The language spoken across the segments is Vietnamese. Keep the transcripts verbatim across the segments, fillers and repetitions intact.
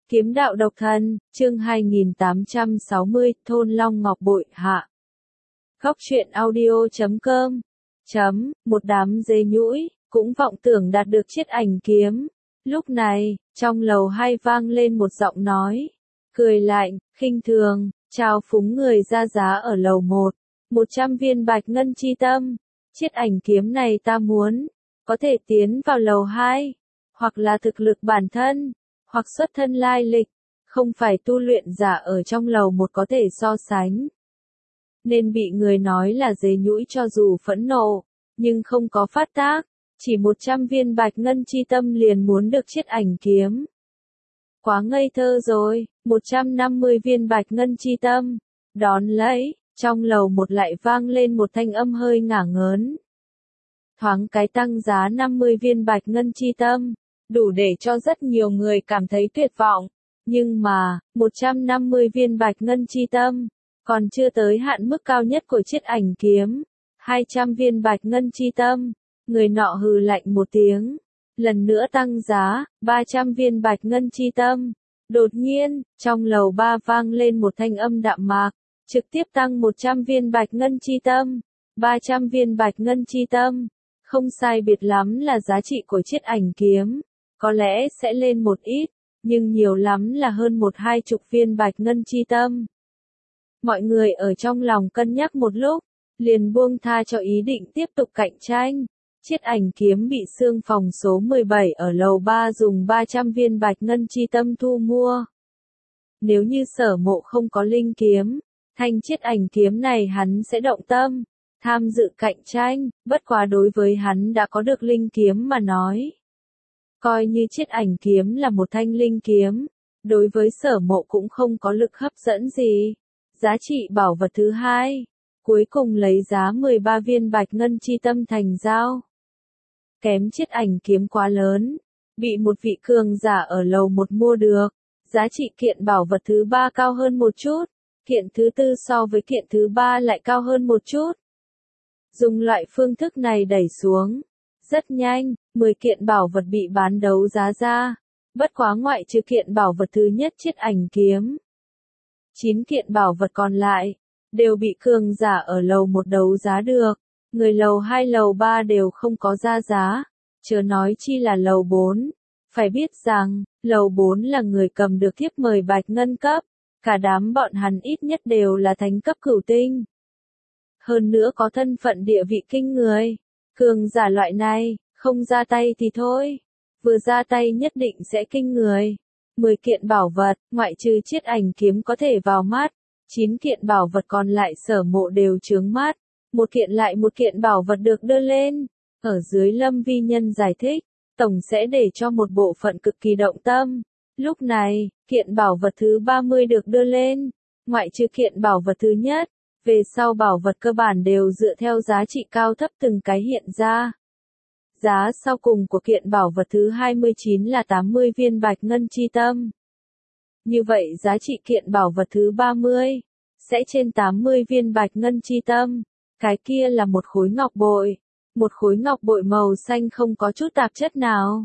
Kiếm đạo độc thân, chương hai nghìn tám trăm sáu mươi, Thôn Long Ngọc Bội hạ. Góc truyện audio chấm com chấm, một đám dê nhũi, cũng vọng tưởng đạt được chiết ảnh kiếm. Lúc này, trong lầu hai vang lên một giọng nói, cười lạnh, khinh thường, chào phúng người ra giá ở lầu một, một trăm viên bạch ngân chi tâm. Chiết ảnh kiếm này ta muốn, có thể tiến vào lầu hai, hoặc là thực lực bản thân, hoặc xuất thân lai lịch, không phải tu luyện giả ở trong lầu một có thể so sánh. Nên bị người nói là dế nhũi cho dù phẫn nộ, nhưng không có phát tác, chỉ một trăm viên bạch ngân chi tâm liền muốn được chiết ảnh kiếm. Quá ngây thơ rồi, một trăm năm mươi viên bạch ngân chi tâm, đón lấy, trong lầu một lại vang lên một thanh âm hơi ngả ngớn. Thoáng cái tăng giá năm mươi viên bạch ngân chi tâm, đủ để cho rất nhiều người cảm thấy tuyệt vọng, nhưng mà, một trăm năm mươi viên bạch ngân chi tâm, còn chưa tới hạn mức cao nhất của chiết ảnh kiếm, hai trăm viên bạch ngân chi tâm, người nọ hừ lạnh một tiếng, lần nữa tăng giá, ba trăm viên bạch ngân chi tâm. Đột nhiên, trong lầu ba vang lên một thanh âm đạm mạc, trực tiếp tăng một trăm viên bạch ngân chi tâm, ba trăm viên bạch ngân chi tâm, không sai biệt lắm là giá trị của chiết ảnh kiếm. Có lẽ sẽ lên một ít, nhưng nhiều lắm là hơn một hai chục viên bạch ngân chi tâm. Mọi người ở trong lòng cân nhắc một lúc, liền buông tha cho ý định tiếp tục cạnh tranh. Chiết ảnh kiếm bị xương phòng số mười bảy ở lầu ba dùng ba trăm viên bạch ngân chi tâm thu mua. Nếu như Sở Mộ không có linh kiếm, thanh chiết ảnh kiếm này hắn sẽ động tâm, tham dự cạnh tranh, bất quá đối với hắn đã có được linh kiếm mà nói. Coi như chiết ảnh kiếm là một thanh linh kiếm, đối với Sở Mộ cũng không có lực hấp dẫn gì. Giá trị bảo vật thứ hai, cuối cùng lấy giá mười ba viên bạch ngân chi tâm thành giao. Kém chiết ảnh kiếm quá lớn, bị một vị cường giả ở lầu một mua được. Giá trị kiện bảo vật thứ ba cao hơn một chút, kiện thứ tư so với kiện thứ ba lại cao hơn một chút. Dùng loại phương thức này đẩy xuống. Rất nhanh, mười kiện bảo vật bị bán đấu giá ra, bất quá ngoại trừ kiện bảo vật thứ nhất chiết ảnh kiếm. chín kiện bảo vật còn lại, đều bị cường giả ở lầu một đấu giá được, người lầu hai lầu ba đều không có ra giá, chớ nói chi là lầu bốn. Phải biết rằng, lầu bốn là người cầm được thiếp mời bạch ngân cấp, cả đám bọn hắn ít nhất đều là thánh cấp cửu tinh. Hơn nữa có thân phận địa vị kinh người. Cường giả loại này, không ra tay thì thôi, vừa ra tay nhất định sẽ kinh người. mười kiện bảo vật, ngoại trừ chiết ảnh kiếm có thể vào mắt, chín kiện bảo vật còn lại Sở Mộ đều chướng mắt, một kiện lại một kiện bảo vật được đưa lên. Ở dưới Lâm Vi Nhân giải thích, tổng sẽ để cho một bộ phận cực kỳ động tâm. Lúc này, kiện bảo vật thứ ba mươi được đưa lên, ngoại trừ kiện bảo vật thứ nhất. Về sau bảo vật cơ bản đều dựa theo giá trị cao thấp từng cái hiện ra. Giá sau cùng của kiện bảo vật thứ hai mươi chín là tám mươi viên bạch ngân chi tâm. Như vậy giá trị kiện bảo vật thứ ba mươi sẽ trên tám mươi viên bạch ngân chi tâm. Cái kia là một khối ngọc bội, một khối ngọc bội màu xanh không có chút tạp chất nào.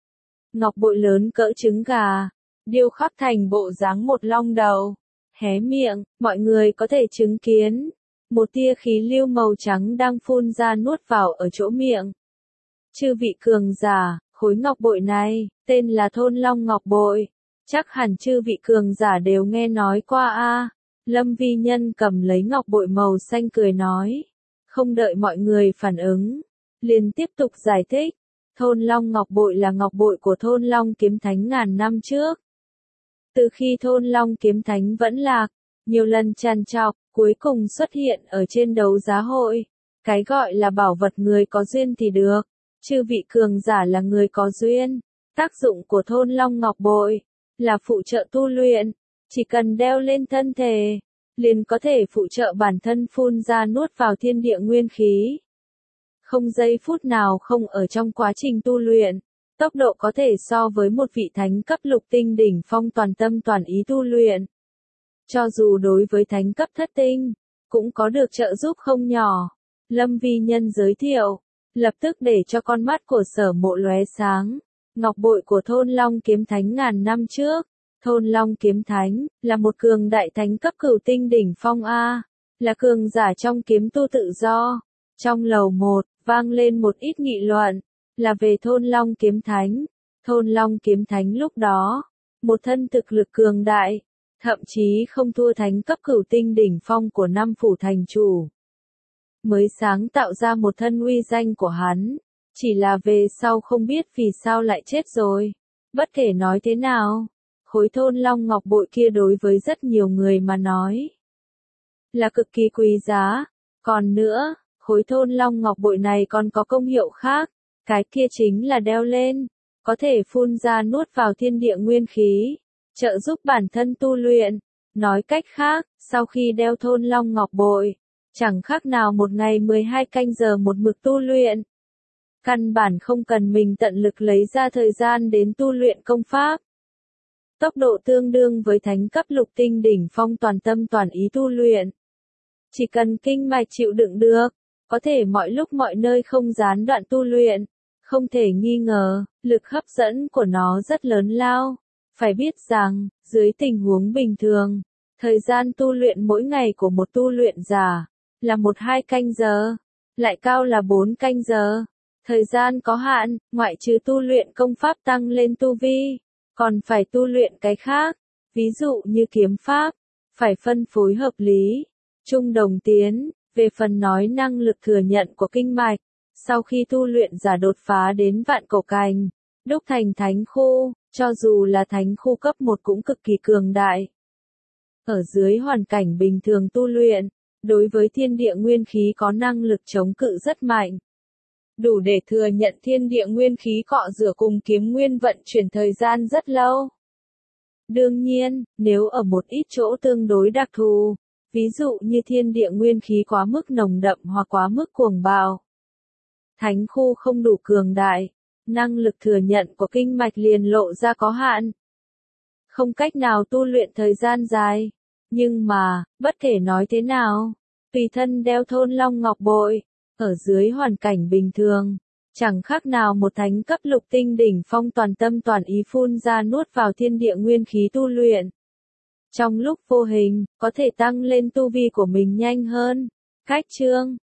Ngọc bội lớn cỡ trứng gà, điêu khắc thành bộ dáng một long đầu. Hé miệng, mọi người có thể chứng kiến, một tia khí lưu màu trắng đang phun ra nuốt vào ở chỗ miệng. Chư vị cường giả, khối ngọc bội này, tên là Thôn Long Ngọc Bội. Chắc hẳn chư vị cường giả đều nghe nói qua a. Lâm Vi Nhân cầm lấy ngọc bội màu xanh cười nói. Không đợi mọi người phản ứng, liền tiếp tục giải thích. Thôn Long Ngọc Bội là ngọc bội của Thôn Long Kiếm Thánh ngàn năm trước. Từ khi Thôn Long Kiếm Thánh vẫn lạc, nhiều lần trằn trọc, cuối cùng xuất hiện ở trên đấu giá hội. Cái gọi là bảo vật người có duyên thì được, chư vị cường giả là người có duyên. Tác dụng của Thôn Long Ngọc Bội là phụ trợ tu luyện, chỉ cần đeo lên thân thể, liền có thể phụ trợ bản thân phun ra nuốt vào thiên địa nguyên khí. Không giây phút nào không ở trong quá trình tu luyện. Tốc độ có thể so với một vị thánh cấp lục tinh đỉnh phong toàn tâm toàn ý tu luyện. Cho dù đối với thánh cấp thất tinh, cũng có được trợ giúp không nhỏ. Lâm Vi Nhân giới thiệu, lập tức để cho con mắt của Sở Mộ lóe sáng. Ngọc bội của Thôn Long Kiếm Thánh ngàn năm trước, Thôn Long Kiếm Thánh, là một cường đại thánh cấp cửu tinh đỉnh phong A, là cường giả trong kiếm tu tự do. Trong lầu một, vang lên một ít nghị luận, là về Thôn Long Kiếm Thánh. Thôn Long Kiếm Thánh lúc đó, một thân thực lực cường đại, thậm chí không thua thánh cấp cửu tinh đỉnh phong của năm phủ thành chủ. Mới sáng tạo ra một thân uy danh của hắn, chỉ là về sau không biết vì sao lại chết rồi. Bất kể nói thế nào, khối Thôn Long Ngọc Bội kia đối với rất nhiều người mà nói là cực kỳ quý giá. Còn nữa, khối Thôn Long Ngọc Bội này còn có công hiệu khác, cái kia chính là đeo lên, có thể phun ra nuốt vào thiên địa nguyên khí, trợ giúp bản thân tu luyện. Nói cách khác, sau khi đeo Thôn Long Ngọc Bội, chẳng khác nào một ngày mười hai canh giờ một mực tu luyện. Căn bản không cần mình tận lực lấy ra thời gian đến tu luyện công pháp. Tốc độ tương đương với thánh cấp lục tinh đỉnh phong toàn tâm toàn ý tu luyện. Chỉ cần kinh mạch chịu đựng được, có thể mọi lúc mọi nơi không gián đoạn tu luyện. Không thể nghi ngờ, lực hấp dẫn của nó rất lớn lao. Phải biết rằng, dưới tình huống bình thường, thời gian tu luyện mỗi ngày của một tu luyện giả là một hai canh giờ, lại cao là bốn canh giờ. Thời gian có hạn, ngoại trừ tu luyện công pháp tăng lên tu vi, còn phải tu luyện cái khác, ví dụ như kiếm pháp, phải phân phối hợp lý, trung đồng tiến. Về phần nói năng lực thừa nhận của kinh mạch, sau khi tu luyện giả đột phá đến vạn cổ cảnh, đúc thành thánh khu, cho dù là thánh khu cấp một cũng cực kỳ cường đại. Ở dưới hoàn cảnh bình thường tu luyện, đối với thiên địa nguyên khí có năng lực chống cự rất mạnh. Đủ để thừa nhận thiên địa nguyên khí cọ rửa cùng kiếm nguyên vận chuyển thời gian rất lâu. Đương nhiên, nếu ở một ít chỗ tương đối đặc thù, ví dụ như thiên địa nguyên khí quá mức nồng đậm hoặc quá mức cuồng bạo, thánh khu không đủ cường đại, năng lực thừa nhận của kinh mạch liền lộ ra có hạn. Không cách nào tu luyện thời gian dài. Nhưng mà, bất kể nói thế nào, tùy thân đeo Thôn Long Ngọc Bội, ở dưới hoàn cảnh bình thường, chẳng khác nào một thánh cấp lục tinh đỉnh phong toàn tâm toàn ý phun ra nuốt vào thiên địa nguyên khí tu luyện. Trong lúc vô hình, có thể tăng lên tu vi của mình nhanh hơn. Cách chương